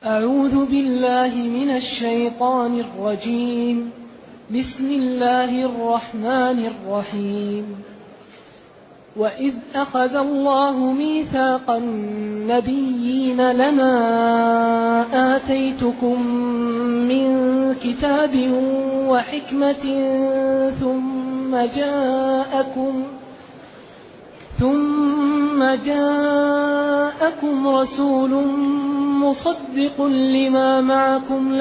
أعوذ بالله من الشيطان الرجيم. بسم الله الرحمن الرحيم. وإذ أخذ الله ميثاق النبيين لما آتيتكم من كتاب وحكمة ثم جاءكم رسول مصدق لما معكم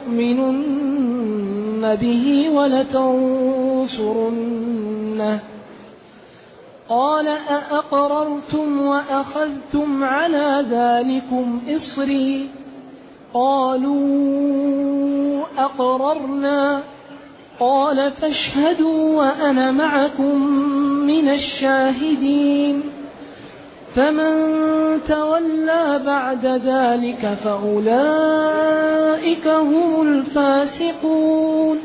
لتؤمنن به ولتنصرنه قال أأقررتم وأخذتم على ذلكم إصري قالوا أقررنا قال فاشهدوا وأنا معكم من الشاهدين فمن تولى بعد ذلك فأولئك هم الفاسقون.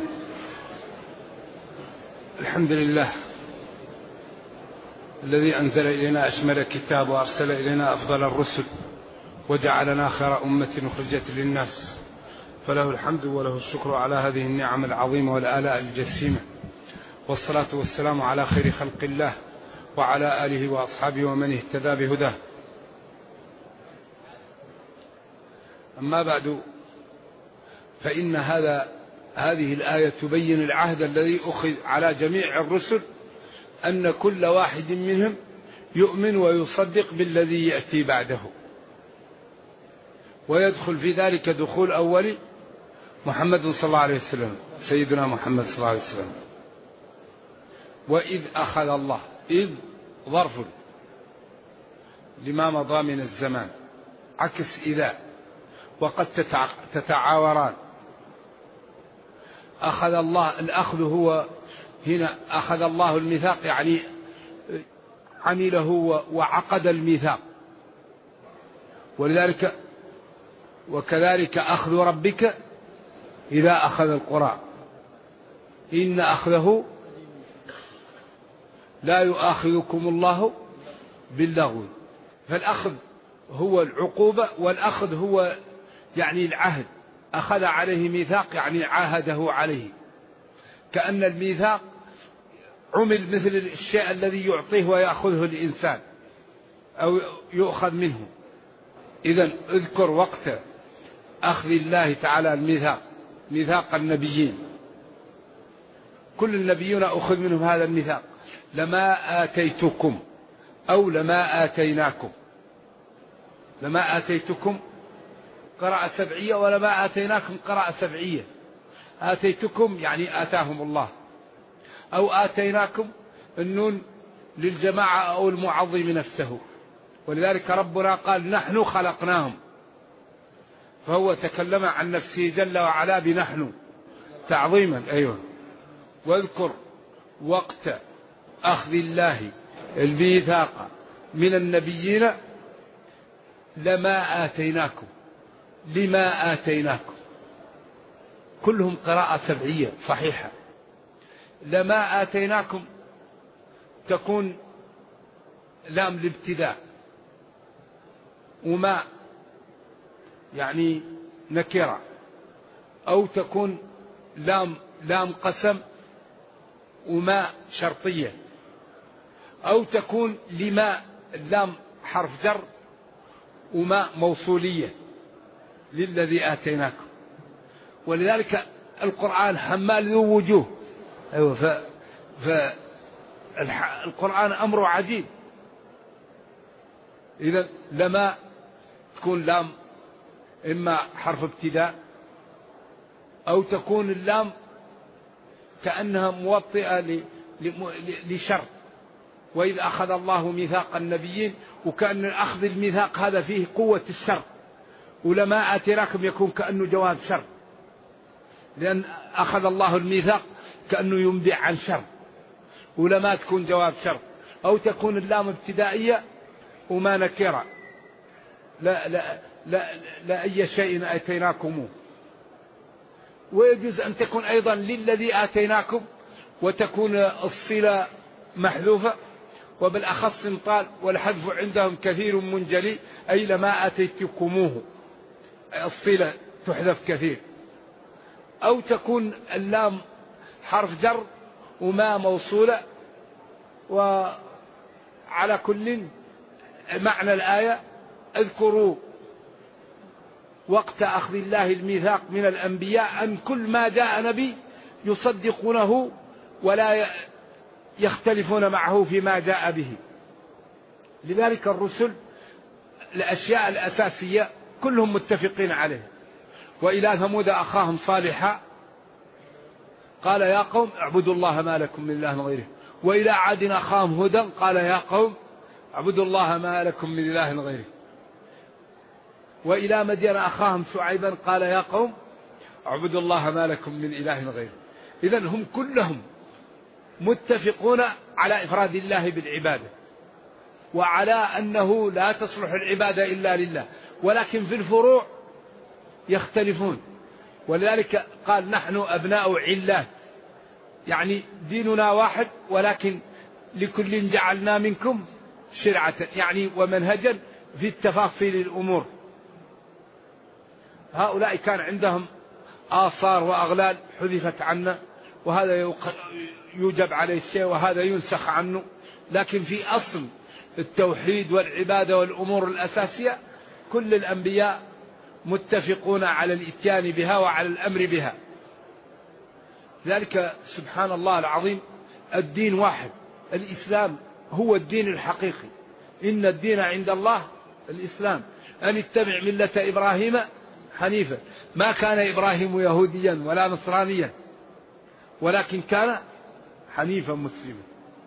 الحمد لله الذي أنزل إلينا أشمل الكتاب وأرسل إلينا أفضل الرسل وجعلنا خير أمة أخرجت للناس، فله الحمد وله الشكر على هذه النعم العظيمة والآلاء الجسيمة، والصلاة والسلام على خير خلق الله وعلى آله وأصحابه ومن اهتدى بهداه. أما بعد، فإن هذه الآية تبين العهد الذي أخذ على جميع الرسل أن كل واحد منهم يؤمن ويصدق بالذي يأتي بعده، ويدخل في ذلك دخول أولي محمد صلى الله عليه وسلم، سيدنا محمد صلى الله عليه وسلم. وإذ أخذ الله، إذ ظرف لما مضى من الزمان، عكس إذا، وقد تتعاوران. أخذ الله، الأخذ هو هنا أخذ الله الميثاق، يعني عمله وعقد الميثاق، ولذلك وكذلك أخذ ربك إذا أخذ القرى إن أخذه لا يؤاخذكم الله باللغو. فالأخذ هو العقوبة، والأخذ هو يعني العهد، أخذ عليه ميثاق يعني عاهده عليه، كأن الميثاق عمل مثل الشيء الذي يعطيه ويأخذه الإنسان أو يؤخذ منه. إذن اذكر وقت أخذ الله تعالى الميثاق، ميثاق النبيين، كل النبيون أخذ منهم هذا الميثاق، لما آتيتكم أو لما آتيناكم. لما آتيتكم قراءة سبعية، ولما آتيناكم قراءة سبعية. آتيتكم يعني آتاهم الله، أو آتيناكم النون للجماعة أو المعظم نفسه، ولذلك ربنا قال نحن خلقناهم، فهو تكلم عن نفسه جل وعلا بنحن تعظيما. أيوة. واذكر وقت أخذ الله الميثاق من النبيين لما آتيناكم، لما آتيناكم، كلهم قراءة سبعية صحيحة. لما آتيناكم تكون لام الابتداء، وما يعني نكرة، أو تكون لام قسم وما شرطية، أو تكون لما اللام حرف جر وما موصولية للذي آتيناكم. ولذلك القرآن حمال ذو وجوه. أيوة. فالقرآن أمره عجيب. إذا لما تكون لام إما حرف ابتداء، أو تكون اللام كأنها موطئة لشرط. وإذ أخذ الله ميثاق النبيين، وكأن أخذ الميثاق هذا فيه قوة الشرط، ولما آتيناكم يكون كأنه جواب شرط، لأن أخذ الله الميثاق كأنه ينبع عن شرط، ولما تكون جواب شرط. أو تكون اللام ابتدائية وما نكرة، لا أي شيء آتيناكموه. ويجوز أن تكون أيضا للذي آتيناكم وتكون الصلة محذوفة، وبالأخص قال والحذف عندهم كثير منجلي، أي لما آتيتكموه، الصلة تحذف كثير، أو تكون اللام حرف جر وما موصولة. وعلى كل معنى الآية اذكروا وقت أخذ الله الميثاق من الأنبياء أن كل ما جاء نبي يصدقونه ولا يختلفون معه فيما جاء به. لذلك الرسل الأشياء الأساسية كلهم متفقين عليه. وإلى ثمود أخاهم صالحا قال يا قوم اعبدوا الله ما لكم من إله غيره. وإلى عاد أخاهم هودا قال يا قوم اعبدوا الله ما لكم من إله غيره. وإلى مدين أخاهم شعيبا قال يا قوم اعبدوا الله ما لكم من إله غيره. إذن هم كلهم متفقون على إفراد الله بالعبادة، وعلى أنه لا تصلح العبادة إلا لله، ولكن في الفروع يختلفون. ولذلك قال نحن أبناء علات، يعني ديننا واحد ولكن لكل جعلنا منكم شرعة، يعني ومنهجا في التفاصيل الأمور. هؤلاء كان عندهم آثار وأغلال حذفت عنا، وهذا يوجب عليه الشيء وهذا ينسخ عنه. لكن في أصل التوحيد والعبادة والأمور الأساسية كل الأنبياء متفقون على الاتيان بها وعلى الأمر بها. ذلك سبحان الله العظيم الدين واحد، الإسلام هو الدين الحقيقي. إن الدين عند الله الإسلام، أن اتبع ملة إبراهيم حنيفا ما كان إبراهيم يهوديا ولا نصرانيا ولكن كان حنيفا مسلما.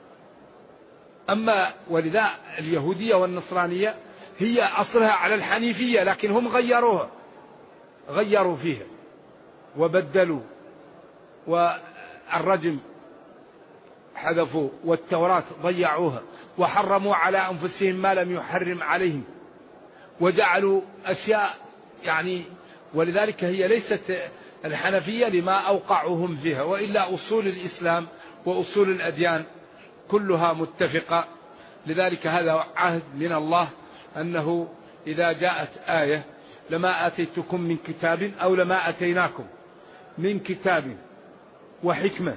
أما ولذا اليهودية والنصرانية هي أصلها على الحنيفية، لكن هم غيروا فيها وبدلوا، والرجم حذفوا، والتوراة ضيعوها، وحرموا على أنفسهم ما لم يحرم عليهم، وجعلوا أشياء يعني. ولذلك هي ليست الحنفية لما أوقعوهم فيها، وإلا أصول الإسلام وأصول الأديان كلها متفقة. لذلك هذا عهد من الله أنه إذا جاءت آية لما آتيتكم من كتاب أو لما أتيناكم من كتاب وحكمة.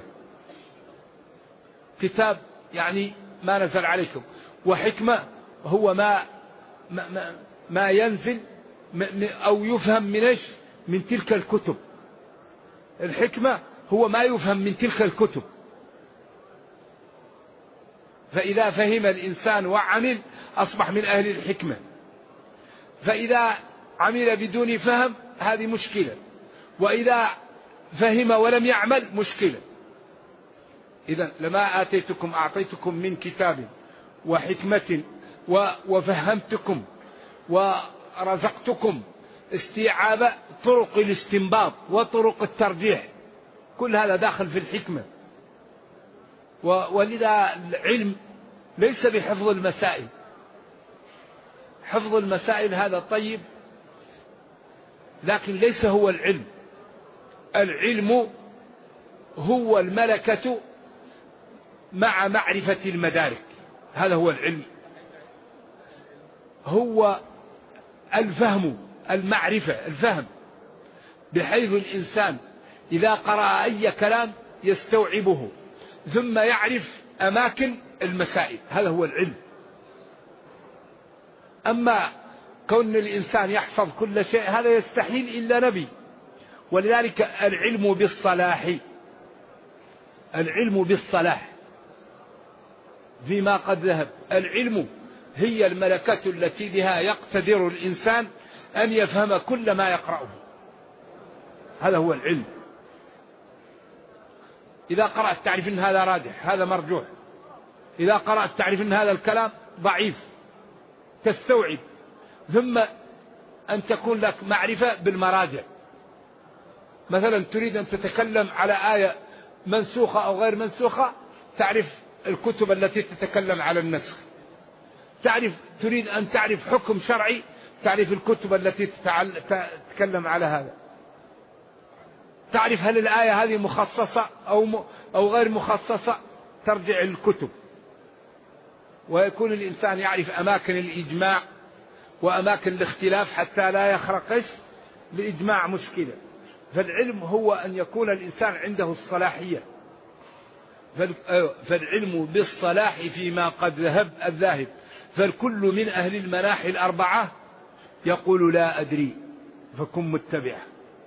كتاب يعني ما نزل عليكم، وحكمة هو ما ينزل أو يفهم من إيش؟ من تلك الكتب. الحكمة هو ما يفهم من تلك الكتب. فإذا فهم الإنسان وعمل أصبح من أهل الحكمة. فإذا عمل بدون فهم هذه مشكلة، وإذا فهم ولم يعمل مشكلة. إذا لما آتيتكم أعطيتكم من كتاب وحكمة وفهمتكم ورزقتكم استيعاب طرق الاستنباط وطرق الترجيح، كل هذا داخل في الحكمة. ولذا العلم ليس بحفظ المسائل. حفظ المسائل هذا طيب، لكن ليس هو العلم. العلم هو الملكة مع معرفة المدارك، هذا هو العلم. هو الفهم، المعرفة، الفهم، بحيث الإنسان إذا قرأ أي كلام يستوعبه ثم يعرف أماكن المسائل، هذا هو العلم. أما كون الإنسان يحفظ كل شيء هذا يستحيل إلا نبي. ولذلك العلم بالصلاح، العلم بالصلاح فيما قد ذهب. العلم هي الملكة التي بها يقتدر الإنسان أن يفهم كل ما يقرأه، هذا هو العلم. إذا قرأت تعرف أن هذا راجح، هذا مرجوح. إذا قرأت تعرف أن هذا الكلام ضعيف، تستوعب. ثم أن تكون لك معرفة بالمراجع. مثلا تريد أن تتكلم على آية منسوخة أو غير منسوخة، تعرف الكتب التي تتكلم على النسخ. تريد أن تعرف حكم شرعي، تعرف الكتب التي تتكلم على هذا. تعرف هل الآية هذه مخصصة أو غير مخصصة، ترجع الكتب. ويكون الإنسان يعرف أماكن الإجماع وأماكن الاختلاف حتى لا يخرق لإجماع مشكلة. فالعلم هو أن يكون الإنسان عنده الصلاحية، فالعلم بالصلاح فيما قد ذهب الذاهب. فالكل من أهل المناحي الأربعة يقول لا أدري فكن متبعا.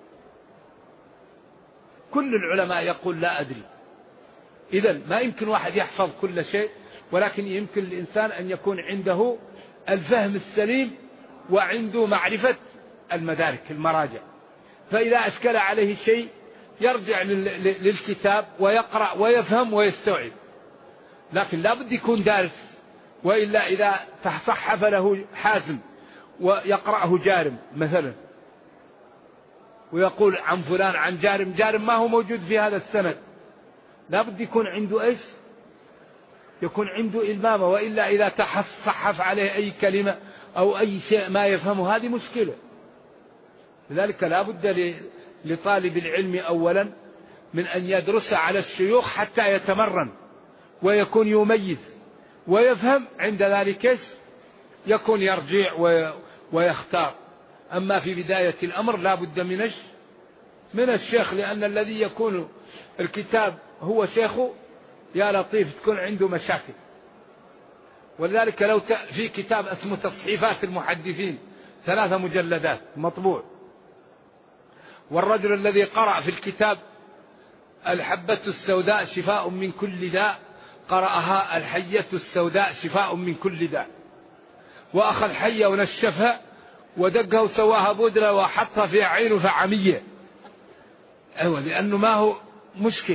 كل العلماء يقول لا أدري. إذن ما يمكن واحد يحفظ كل شيء، ولكن يمكن الإنسان أن يكون عنده الفهم السليم وعنده معرفة المدارك المراجع. فإذا أشكل عليه شيء يرجع للكتاب ويقرأ ويفهم ويستوعب. لكن لا بد يكون دارس، وإلا إذا تصحف له حازم ويقرأه جارم مثلا ويقول عن فلان عن جارم، جارم ما هو موجود في هذا السند، لا بد يكون عنده إيش؟ يكون عنده إلمامة، وإلا إذا تصحف عليه أي كلمة أو أي شيء ما يفهمه هذه مشكلة. لذلك لا بد لطالب العلم أولا من أن يدرس على الشيوخ حتى يتمرن ويكون يميز ويفهم. عند ذلك يكون يرجع ويختار. أما في بداية الأمر لا بد من الشيخ، لأن الذي يكون الكتاب هو شيخه يا لطيف تكون عنده مشاكل. ولذلك لو في كتاب اسمه تصحيفات المحدثين 3 مجلدات مطبوع، والرجل الذي قرأ في الكتاب الحبة السوداء شفاء من كل داء قرأها الحية السوداء شفاء من كل داء، وأخذ حية ونشفها ودقها وسواها بودرة وحطها في عينه فعمية. أيوة، لأنه ما هو مشكل،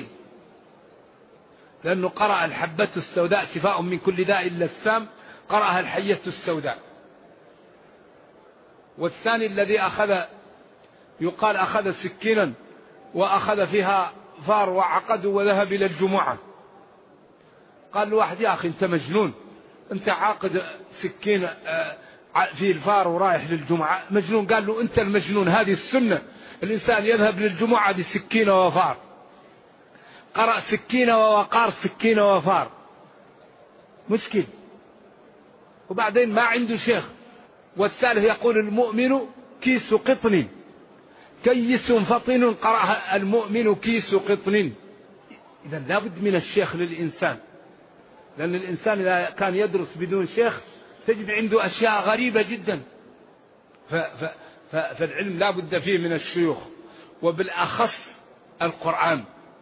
لأنه قرأ الحبة السوداء شفاء من كل داء إلا السام، قرأها الحية السوداء. والثاني الذي يقال أخذ سكينا وأخذ فيها فار وعقد وذهب إلى الجمعة. قال له واحد يا أخي أنت مجنون، أنت عاقد سكين في الفار ورايح للجمعة، مجنون. قال له أنت المجنون، هذه السنة، الإنسان يذهب للجمعة بسكينة وفار. قرأ سكينة ووقار سكينة وفار، مشكل. وبعدين ما عنده شيخ. والثالث يقول المؤمن كيس قطن كيس فطن، قرأها المؤمن كيس قطن. إذا لابد من الشيخ للإنسان، لأن الإنسان إذا كان يدرس بدون شيخ تجد عنده أشياء غريبة جدا. فالعلم لابد فيه من الشيوخ، وبالأخص القرآن،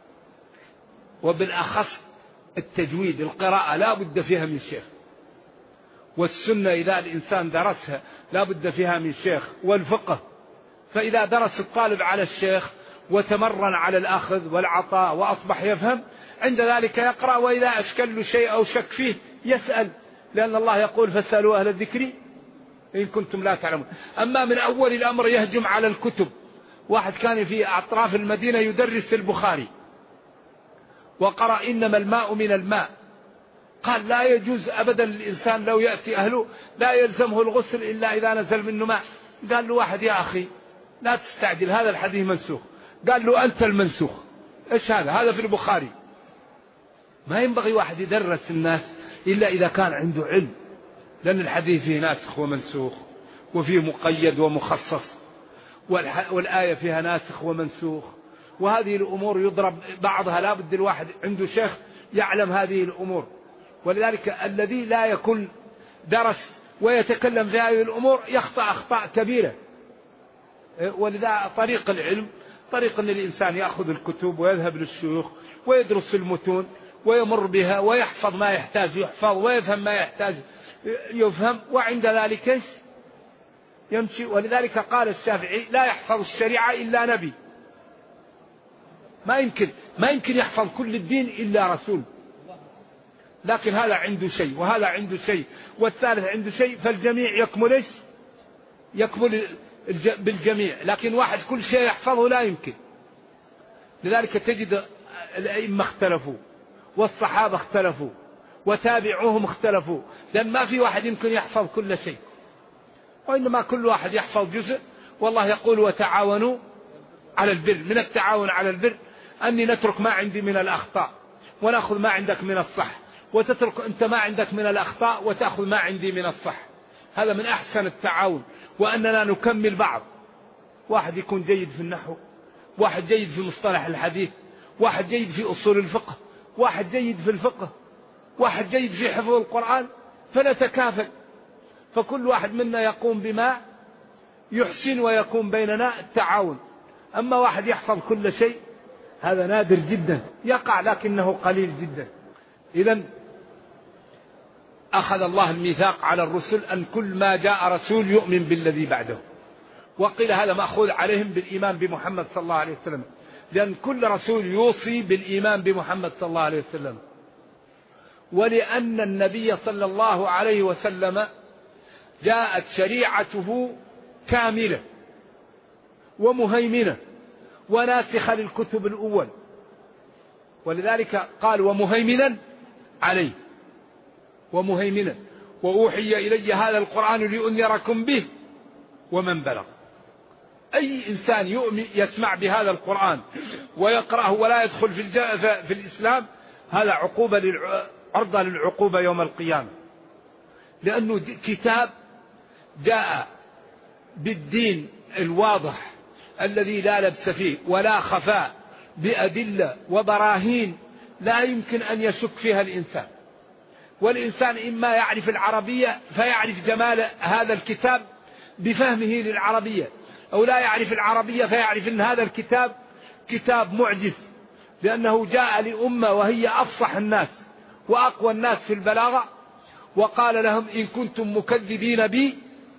وبالأخص التجويد، القراءة لا بد فيها من شيخ. والسنة إذا الإنسان درسها لا بد فيها من شيخ. والفقه، فإذا درس الطالب على الشيخ وتمرن على الأخذ والعطاء وأصبح يفهم، عند ذلك يقرأ، وإذا أشكل له شيء أو شك فيه يسأل، لأن الله يقول فاسألوا أهل الذكر إن كنتم لا تعلمون. أما من أول الأمر يهجم على الكتب. واحد كان في أطراف المدينة يدرس البخاري وقرأ إنما الماء من الماء، قال لا يجوز أبدا للإنسان لو يأتي أهله لا يلزمه الغسل إلا إذا نزل منه ماء. قال له واحد يا أخي لا تستعجل، هذا الحديث منسوخ. قال له أنت المنسوخ. إيش هذا في البخاري. ما ينبغي واحد يدرس الناس إلا إذا كان عنده علم، لأن الحديث فيه ناسخ ومنسوخ، وفيه مقيد ومخصص، والآية فيها ناسخ ومنسوخ، وهذه الأمور يضرب بعضها. لا بد الواحد عنده شيخ يعلم هذه الأمور. ولذلك الذي لا يكون درس ويتكلم في هذه الأمور يخطأ أخطاء كبيرة. ولذا طريق العلم طريق أن الإنسان يأخذ الكتب ويذهب للشيوخ ويدرس المتون ويمر بها ويحفظ ما يحتاج يحفظ ويفهم ما يحتاج يفهم، وعند ذلك يمشي. ولذلك قال الشافعي لا يحفظ الشريعة إلا نبي. ما يمكن يحفظ كل الدين إلا رسول. لكن هذا عنده شيء وهذا عنده شيء والثالث عنده شيء، فالجميع يكمل بالجميع. لكن واحد كل شيء يحفظه لا يمكن. لذلك تجد الأئمة اختلفوا والصحابة اختلفوا وتابعوهم اختلفوا، لأن ما في واحد يمكن يحفظ كل شيء، وإنما كل واحد يحفظ جزء. والله يقول وتعاونوا على البر. من التعاون على البر أني نترك ما عندي من الأخطاء ونأخذ ما عندك من الصح، وتترك أنت ما عندك من الأخطاء وتأخذ ما عندي من الصح. هذا من أحسن التعاون، وأننا نكمل بعض. واحد يكون جيد في النحو، واحد جيد في مصطلح الحديث، واحد جيد في أصول الفقه، واحد جيد في الفقه، واحد جيد في حفظ القرآن، فنتكافل، فكل واحد منا يقوم بما يحسن ويكون بيننا التعاون. أما واحد يحفظ كل شيء هذا نادر جدا، يقع لكنه قليل جدا. إذن أخذ الله الميثاق على الرسل أن كل ما جاء رسول يؤمن بالذي بعده، وقيل هذا مأخوذ عليهم بالإيمان بمحمد صلى الله عليه وسلم، لأن كل رسول يوصي بالإيمان بمحمد صلى الله عليه وسلم، ولأن النبي صلى الله عليه وسلم جاءت شريعته كاملة ومهيمنة وناسخة للكتب الأول، ولذلك قال ومهيمنا عليه، ومهيمنا وأوحي إلي هذا القرآن لأنذركم به ومن بلغ. أي إنسان يسمع بهذا القرآن ويقرأه ولا يدخل في الإسلام هذا عرضة للعقوبة يوم القيامة، لأنه كتاب جاء بالدين الواضح الذي لا لبس فيه ولا خفاء، بأدلة وبراهين لا يمكن أن يشك فيها الإنسان. والإنسان إما يعرف العربية فيعرف جمال هذا الكتاب بفهمه للعربية، أو لا يعرف العربية فيعرف أن هذا الكتاب كتاب معجز، لأنه جاء لأمة وهي أفصح الناس وأقوى الناس في البلاغة، وقال لهم إن كنتم مكذبين بي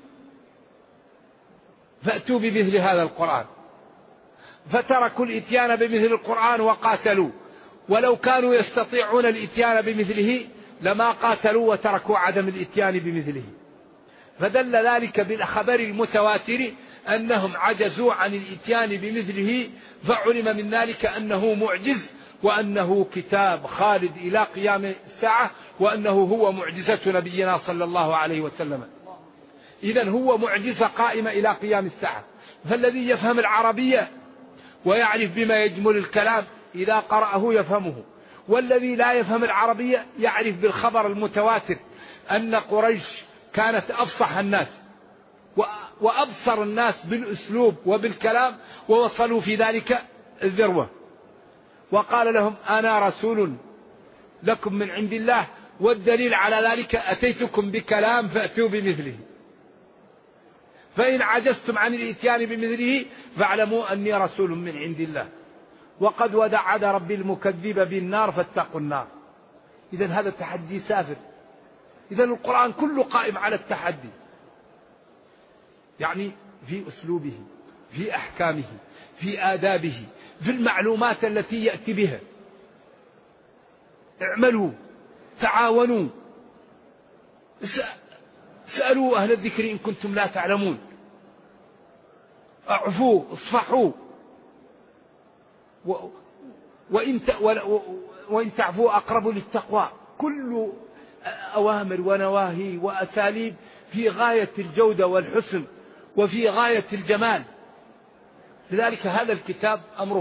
فأتوا بمثل هذا القرآن، فتركوا الإتيان بمثل القرآن وقاتلوا، ولو كانوا يستطيعون الإتيان بمثله لما قاتلوا وتركوا عدم الإتيان بمثله. فدل ذلك بالخبر المتواتر أنهم عجزوا عن الإتيان بمثله، فعلم من ذلك أنه معجز، وأنه كتاب خالد إلى قيام الساعة، وأنه هو معجزة نبينا صلى الله عليه وسلم. إذن هو معجزة قائمة إلى قيام الساعة. فالذي يفهم العربية ويعرف بما يجمل الكلام إذا قرأه يفهمه، والذي لا يفهم العربية يعرف بالخبر المتواتر أن قريش كانت أفصح الناس وأبصر الناس بالأسلوب وبالكلام، ووصلوا في ذلك الذروة. وقال لهم أنا رسول لكم من عند الله، والدليل على ذلك أتيتكم بكلام فأتوا بمثله، فإن عجزتم عن الإتيان بمثله فاعلموا أني رسول من عند الله، وقد وعد ربي المكذب بالنار فاتقوا النار. إذن هذا التحدي سافر. إذن القرآن كله قائم على التحدي، يعني في أسلوبه، في أحكامه، في آدابه، في المعلومات التي يأتي بها. اعملوا، تعاونوا، سألوا أهل الذكر إن كنتم لا تعلمون، اعفوا، اصفحوا، وإن تعفوا أقرب للتقوى. كل أوامر ونواهي وأساليب في غاية الجودة والحسن وفي غاية الجمال. لذلك هذا الكتاب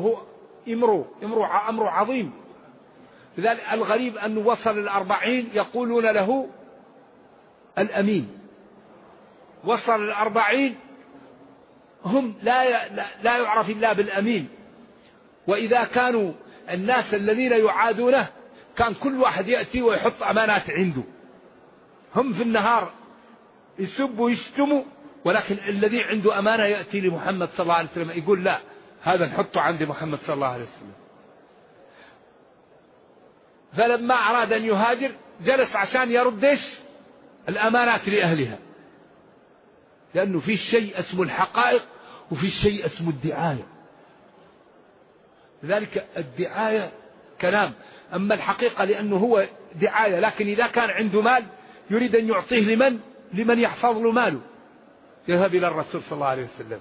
أمره عظيم. لذلك الغريب أنه وصل 40 يقولون له الأمين، وصل 40 هم لا يعرف إلا بالأمين. وإذا كانوا الناس الذين يعادونه كان كل واحد يأتي ويحط أمانات عنده، هم في النهار يسبوا ويشتموا، ولكن الذي عنده أمانة يأتي لمحمد صلى الله عليه وسلم يقول لا هذا نحطه عند محمد صلى الله عليه وسلم. فلما أراد أن يهاجر جلس عشان يرد الأمانات لأهلها، لأنه في شيء اسمه الحقائق وفي شيء اسمه الدعاية. لذلك الدعاية كلام، أما الحقيقة لأنه هو دعاية، لكن إذا كان عنده مال يريد أن يعطيه لمن يحفظ له ماله، يذهب إلى الرسول صلى الله عليه وسلم.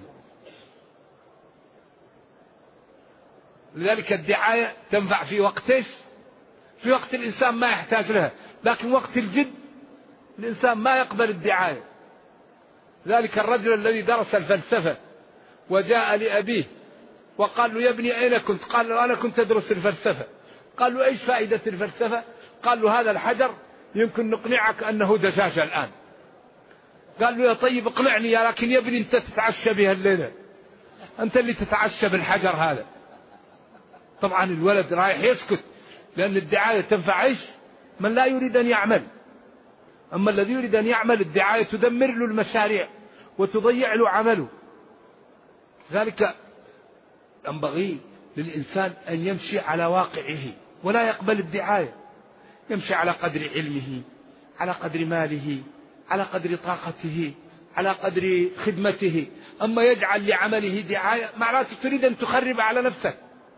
لذلك الدعاية تنفع في وقته، في وقت الإنسان ما يحتاج لها، لكن وقت الجد الإنسان ما يقبل الدعاية. ذلك الرجل الذي درس الفلسفة وجاء لأبيه وقال له يا ابني أين كنت؟ قال له أنا كنت أدرس الفلسفة. قال له إيش فائدة الفلسفة؟ قال له هذا الحجر يمكن نقنعك أنه دجاجة الآن. قال له يا طيب اقنعني، لكن يا ابني أنت تتعشى بها الليلة. أنت اللي تتعشى بالحجر هذا. طبعا الولد رايح يسكت، لأن الدعاية تنفع إيش؟ من لا يريد أن يعمل. أما الذي يريد أن يعمل الدعاية تدمر له المشاريع وتضيع له عمله. ذلك ينبغي للإنسان أن يمشي على واقعه ولا يقبل الدعاية، يمشي على قدر علمه، على قدر ماله، على قدر طاقته، على قدر خدمته. أما يجعل لعمله دعاية معناته تريد أن تخرب على نفسك.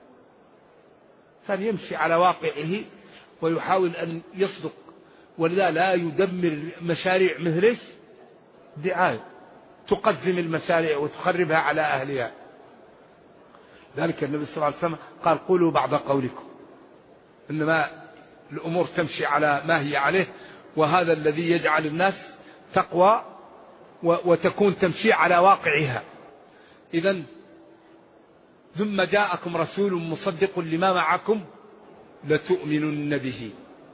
فيمشي على واقعه ويحاول أن يصدق، ولذا لا يدمر مشاريع مثل دعاية تقزم المشاريع وتخربها على أهلها. ذلك النبي صلى الله عليه وسلم قال قولوا بعض قولكم، إنما الأمور تمشي على ما هي عليه، وهذا الذي يجعل الناس تقوى وتكون تمشي على واقعها. إذن ثم جاءكم رسول مصدق لما معكم لتؤمنن به،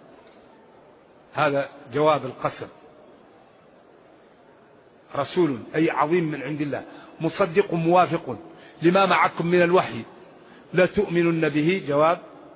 هذا جواب القسم. رسول أي عظيم من عند الله، مصدق موافق لما معكم من الوحي، لتؤمنن به جواب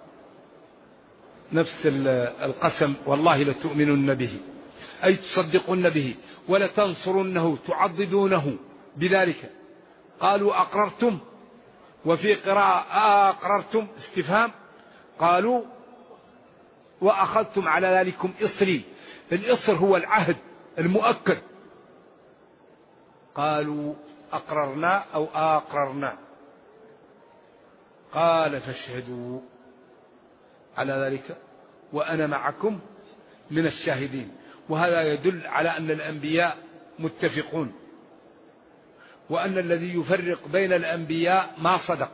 نفس القسم، والله لتؤمنن به أي تصدقون به، ولتنصرنه تعضدونه بذلك. قالوا أقررتم، وفي قراءة أقررتم استفهام، قالوا وأخذتم على ذلكم إصري. الإصر هو العهد المؤكد. قالوا أقررنا أو أقررنا. قال فاشهدوا على ذلك وأنا معكم من الشاهدين. وهذا يدل على أن الأنبياء متفقون، وأن الذي يفرق بين الأنبياء ما صدق.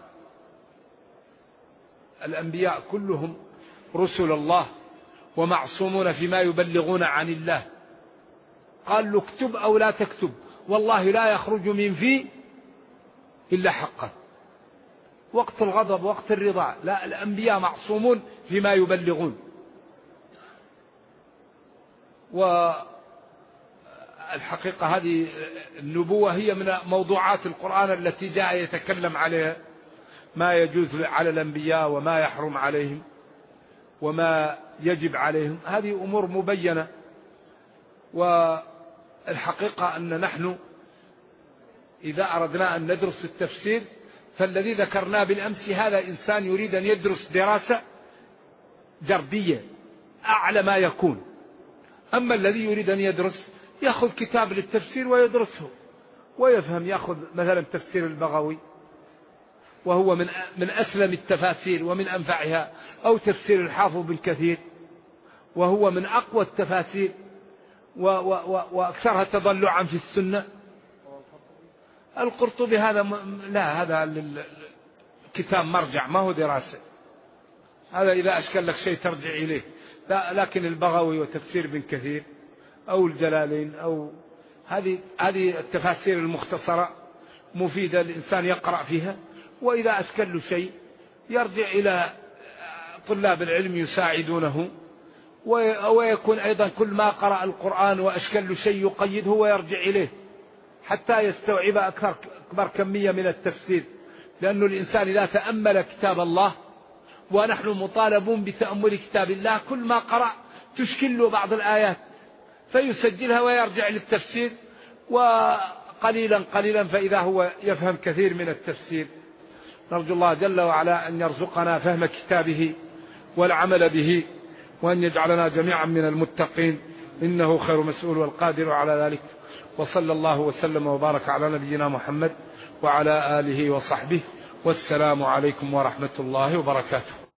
الأنبياء كلهم رسل الله ومعصومون فيما يبلغون عن الله. قال له اكتب أو لا تكتب، والله لا يخرج من فيه إلا حقا. وقت الغضب وقت الرضا لا، الأنبياء معصومون فيما يبلغون. والحقيقة هذه النبوة هي من موضوعات القرآن التي جاء يتكلم عليها، ما يجوز على الأنبياء وما يحرم عليهم وما يجب عليهم. هذه أمور مبينة. والحقيقة أن نحن إذا أردنا أن ندرس التفسير فالذي ذكرناه بالأمس هذا إنسان يريد أن يدرس دراسة جردية أعلى ما يكون. أما الذي يريد أن يدرس يأخذ كتاب للتفسير ويدرسه ويفهم. يأخذ مثلا تفسير البغوي وهو من أسلم التفاسير ومن أنفعها، أو تفسير الحافظ بن كثير وهو من أقوى التفاسير وأكثرها تضلعا في السنة. القرطبي هذا لا، هذا كتاب مرجع ما هو دراسة. هذا إذا أشكل لك شيء ترجع إليه. لكن البغوي وتفسير ابن كثير أو الجلالين أو هذه التفاسير المختصرة مفيدة الإنسان يقرأ فيها. وإذا أشكل له شيء يرجع إلى طلاب العلم يساعدونه، ويكون أيضا كل ما قرأ القرآن وأشكل له شيء يقيده ويرجع إليه حتى يستوعب أكبر كمية من التفسير. لأن الإنسان إذا تأمل كتاب الله، ونحن مطالبون بتأمل كتاب الله، كل ما قرأ تشكل له بعض الآيات فيسجلها ويرجع للتفسير، وقليلا قليلا فإذا هو يفهم كثير من التفسير. نرجو الله جل وعلا أن يرزقنا فهم كتابه والعمل به، وأن يجعلنا جميعا من المتقين، إنه خير مسؤول والقادر على ذلك. وصلى الله وسلم وبارك على نبينا محمد وعلى آله وصحبه، والسلام عليكم ورحمة الله وبركاته.